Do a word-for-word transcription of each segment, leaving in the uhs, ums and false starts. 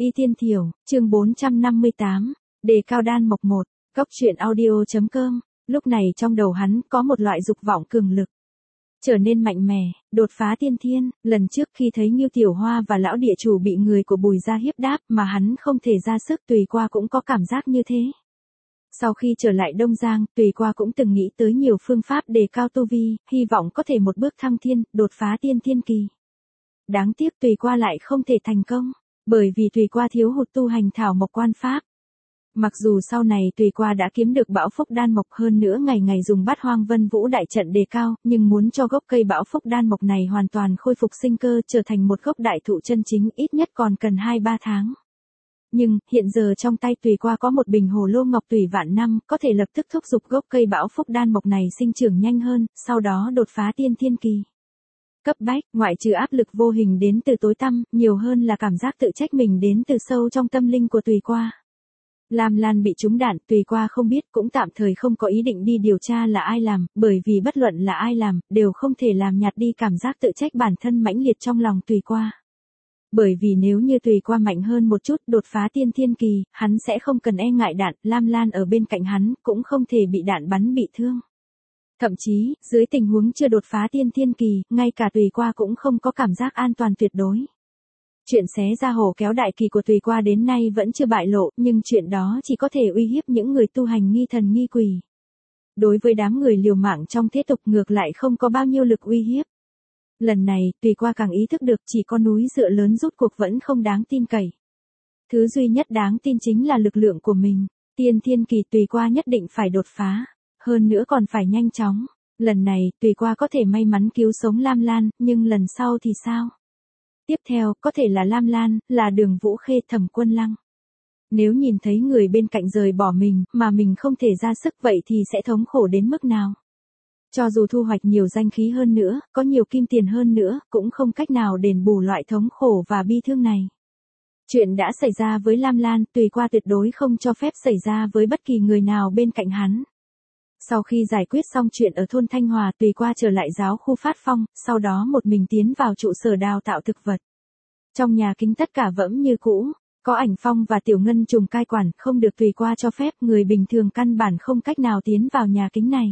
Y Tiên Thiểu, chương bốn trăm năm mươi tám, đề cao đan mộc một, cốc truyện audio.com, lúc này trong đầu hắn có một loại dục vọng cường lực. Trở nên mạnh mẽ, đột phá tiên thiên, lần trước khi thấy Ngưu Tiểu Hoa và lão địa chủ bị người của Bùi gia hiếp đáp mà hắn không thể ra sức, Tùy Qua cũng có cảm giác như thế. Sau khi trở lại Đông Giang, Tùy Qua cũng từng nghĩ tới nhiều phương pháp đề cao tu vi, hy vọng có thể một bước thăng thiên, đột phá tiên thiên kỳ. Đáng tiếc Tùy Qua lại không thể thành công, bởi vì Tùy Qua thiếu hụt tu hành thảo mộc quan pháp. Mặc dù sau này Tùy Qua đã kiếm được bão phúc đan mộc, hơn nữa ngày ngày dùng bát hoang vân vũ đại trận đề cao, nhưng muốn cho gốc cây bão phúc đan mộc này hoàn toàn khôi phục sinh cơ, trở thành một gốc đại thụ chân chính, ít nhất còn cần hai ba tháng. Nhưng, hiện giờ trong tay Tùy Qua có một bình hồ lô ngọc tùy vạn năm, có thể lập tức thúc giục gốc cây bão phúc đan mộc này sinh trưởng nhanh hơn, sau đó đột phá tiên thiên kỳ. Cấp bách, ngoại trừ áp lực vô hình đến từ tối tăm, nhiều hơn là cảm giác tự trách mình đến từ sâu trong tâm linh của Tùy Qua. Lam Lan bị trúng đạn, Tùy Qua không biết, cũng tạm thời không có ý định đi điều tra là ai làm, bởi vì bất luận là ai làm, đều không thể làm nhạt đi cảm giác tự trách bản thân mãnh liệt trong lòng Tùy Qua. Bởi vì nếu như Tùy Qua mạnh hơn một chút, đột phá tiên thiên kỳ, hắn sẽ không cần e ngại đạn, Lam Lan ở bên cạnh hắn, cũng không thể bị đạn bắn bị thương. Thậm chí, dưới tình huống chưa đột phá tiên thiên kỳ, ngay cả Tùy Qua cũng không có cảm giác an toàn tuyệt đối. Chuyện xé ra hổ kéo đại kỳ của Tùy Qua đến nay vẫn chưa bại lộ, nhưng chuyện đó chỉ có thể uy hiếp những người tu hành nghi thần nghi quỷ. Đối với đám người liều mạng trong thế tục ngược lại không có bao nhiêu lực uy hiếp. Lần này, Tùy Qua càng ý thức được chỉ có núi dựa lớn rút cuộc vẫn không đáng tin cậy. Thứ duy nhất đáng tin chính là lực lượng của mình. Tiên thiên kỳ Tùy Qua nhất định phải đột phá. Hơn nữa còn phải nhanh chóng. Lần này, Tùy Qua có thể may mắn cứu sống Lam Lan, nhưng lần sau thì sao? Tiếp theo, có thể là Lam Lan, là Đường Vũ Khê, Thẩm Quân Lăng. Nếu nhìn thấy người bên cạnh rời bỏ mình, mà mình không thể ra sức, vậy thì sẽ thống khổ đến mức nào? Cho dù thu hoạch nhiều danh khí hơn nữa, có nhiều kim tiền hơn nữa, cũng không cách nào đền bù loại thống khổ và bi thương này. Chuyện đã xảy ra với Lam Lan, Tùy Qua tuyệt đối không cho phép xảy ra với bất kỳ người nào bên cạnh hắn. Sau khi giải quyết xong chuyện ở thôn Thanh Hòa, Tùy Qua trở lại giáo khu Phát Phong, sau đó một mình tiến vào trụ sở đào tạo thực vật. Trong nhà kính tất cả vẫn như cũ, có Ảnh Phong và Tiểu Ngân Trùng cai quản, không được Tùy Qua cho phép, người bình thường căn bản không cách nào tiến vào nhà kính này.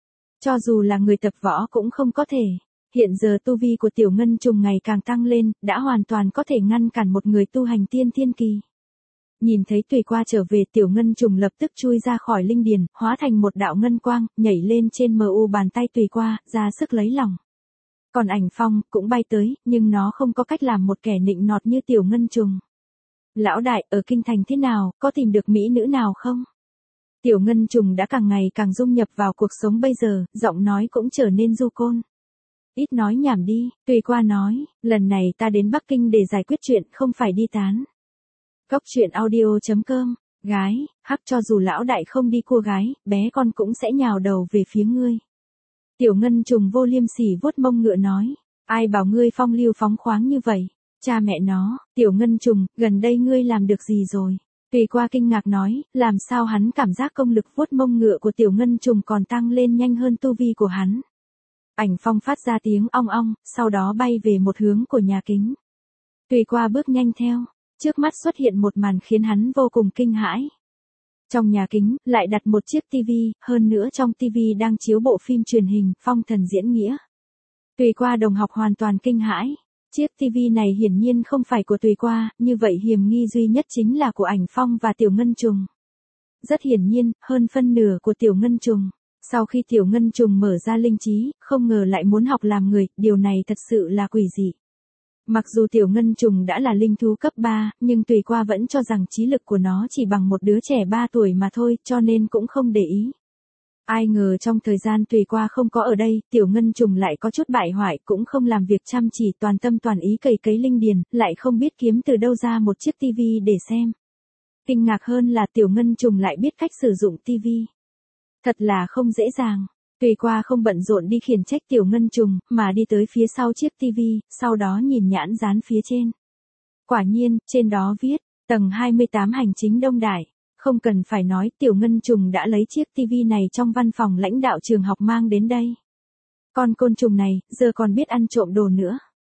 Cho dù là người tập võ cũng không có thể. Hiện giờ tu vi của Tiểu Ngân Trùng ngày càng tăng lên, đã hoàn toàn có thể ngăn cản một người tu hành tiên thiên kỳ. Nhìn thấy Tùy Qua trở về, Tiểu Ngân Trùng lập tức chui ra khỏi linh điền, hóa thành một đạo ngân quang, nhảy lên trên mờ u bàn tay Tùy Qua, ra sức lấy lòng. Còn Ảnh Phong cũng bay tới, nhưng nó không có cách làm một kẻ nịnh nọt như Tiểu Ngân Trùng. Lão đại, ở kinh thành thế nào, có tìm được mỹ nữ nào không? Tiểu Ngân Trùng đã càng ngày càng dung nhập vào cuộc sống bây giờ, giọng nói cũng trở nên du côn. Ít nói nhảm đi, Tùy Qua nói, lần này ta đến Bắc Kinh để giải quyết chuyện, không phải đi tán. Cốc truyện audio.com, gái, hắc, cho dù lão đại không đi cua gái, bé con cũng sẽ nhào đầu về phía ngươi. Tiểu Ngân Trùng vô liêm sỉ vuốt mông ngựa nói, ai bảo ngươi phong lưu phóng khoáng như vậy, cha mẹ nó. Tiểu Ngân Trùng, gần đây ngươi làm được gì rồi? Tùy Qua kinh ngạc nói, làm sao hắn cảm giác công lực vuốt mông ngựa của Tiểu Ngân Trùng còn tăng lên nhanh hơn tu vi của hắn. Ảnh Phong phát ra tiếng ong ong, sau đó bay về một hướng của nhà kính. Tùy Qua bước nhanh theo. Trước mắt xuất hiện một màn khiến hắn vô cùng kinh hãi. Trong nhà kính, lại đặt một chiếc tivi, hơn nữa trong tivi đang chiếu bộ phim truyền hình, Phong Thần Diễn Nghĩa. Tùy Qua đồng học hoàn toàn kinh hãi. Chiếc tivi này hiển nhiên không phải của Tùy Qua, như vậy hiểm nghi duy nhất chính là của Ảnh Phong và Tiểu Ngân Trùng. Rất hiển nhiên, hơn phân nửa của Tiểu Ngân Trùng. Sau khi Tiểu Ngân Trùng mở ra linh trí, không ngờ lại muốn học làm người, điều này thật sự là quỷ dị. Mặc dù Tiểu Ngân Trùng đã là linh thú cấp ba, nhưng Tùy Qua vẫn cho rằng trí lực của nó chỉ bằng một đứa trẻ ba tuổi mà thôi, cho nên cũng không để ý. Ai ngờ trong thời gian Tùy Qua không có ở đây, Tiểu Ngân Trùng lại có chút bại hoại, cũng không làm việc chăm chỉ, toàn tâm toàn ý cày cấy linh điền, lại không biết kiếm từ đâu ra một chiếc tivi để xem. Kinh ngạc hơn là Tiểu Ngân Trùng lại biết cách sử dụng tivi. Thật là không dễ dàng. Tùy Qua không bận rộn đi khiển trách Tiểu Ngân Trùng, mà đi tới phía sau chiếc tivi, sau đó nhìn nhãn dán phía trên. Quả nhiên, trên đó viết, tầng hai mươi tám hành chính Đông Đại. Không cần phải nói, Tiểu Ngân Trùng đã lấy chiếc tivi này trong văn phòng lãnh đạo trường học mang đến đây. Con côn trùng này, giờ còn biết ăn trộm đồ nữa.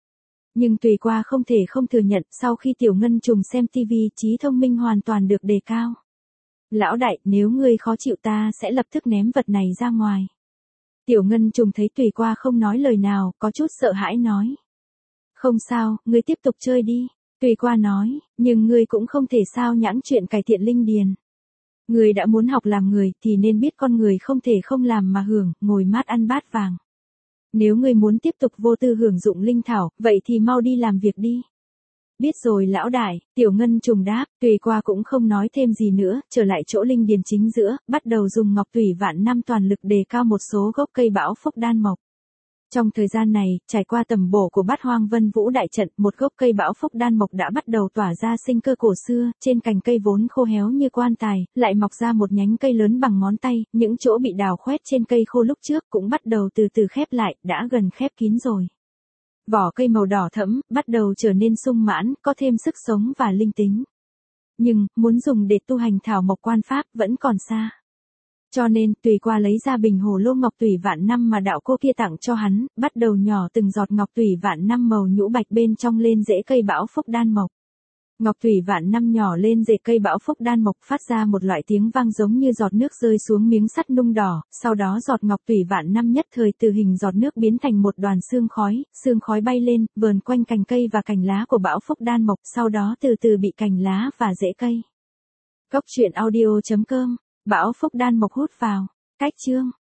Nhưng Tùy Qua không thể không thừa nhận, sau khi Tiểu Ngân Trùng xem tivi, trí thông minh hoàn toàn được đề cao. Lão đại, nếu ngươi khó chịu ta sẽ lập tức ném vật này ra ngoài. Tiểu Ngân Trùng thấy Tùy Qua không nói lời nào, có chút sợ hãi nói. Không sao, ngươi tiếp tục chơi đi. Tùy Qua nói, nhưng ngươi cũng không thể sao nhãng chuyện cải thiện linh điền. Ngươi đã muốn học làm người thì nên biết con người không thể không làm mà hưởng, ngồi mát ăn bát vàng. Nếu ngươi muốn tiếp tục vô tư hưởng dụng linh thảo, vậy thì mau đi làm việc đi. Biết rồi lão đại, Tiểu Ngân Trùng đáp, Tùy Qua cũng không nói thêm gì nữa, trở lại chỗ linh điền chính giữa, bắt đầu dùng ngọc tủy vạn năm toàn lực đề cao một số gốc cây bão phúc đan mộc. Trong thời gian này, trải qua tầm bổ của Bát Hoang Vân Vũ đại trận, một gốc cây bão phúc đan mộc đã bắt đầu tỏa ra sinh cơ cổ xưa, trên cành cây vốn khô héo như quan tài, lại mọc ra một nhánh cây lớn bằng ngón tay, những chỗ bị đào khoét trên cây khô lúc trước cũng bắt đầu từ từ khép lại, đã gần khép kín rồi. Vỏ cây màu đỏ thẫm, bắt đầu trở nên sung mãn, có thêm sức sống và linh tính. Nhưng, muốn dùng để tu hành thảo mộc quan pháp vẫn còn xa. Cho nên, Tùy Qua lấy ra bình hồ lô ngọc tủy vạn năm mà đạo cô kia tặng cho hắn, bắt đầu nhỏ từng giọt ngọc tủy vạn năm màu nhũ bạch bên trong lên rễ cây bão phúc đan mộc. Ngọc tủy vạn năm nhỏ lên rễ cây bão phúc đan mộc phát ra một loại tiếng vang giống như giọt nước rơi xuống miếng sắt nung đỏ, sau đó giọt ngọc tủy vạn năm nhất thời từ hình giọt nước biến thành một đoàn sương khói, sương khói bay lên, vờn quanh cành cây và cành lá của bão phúc đan mộc, sau đó từ từ bị cành lá và rễ cây. Cốc truyện audio chấm com, bão phúc đan mộc hút vào. Cách chương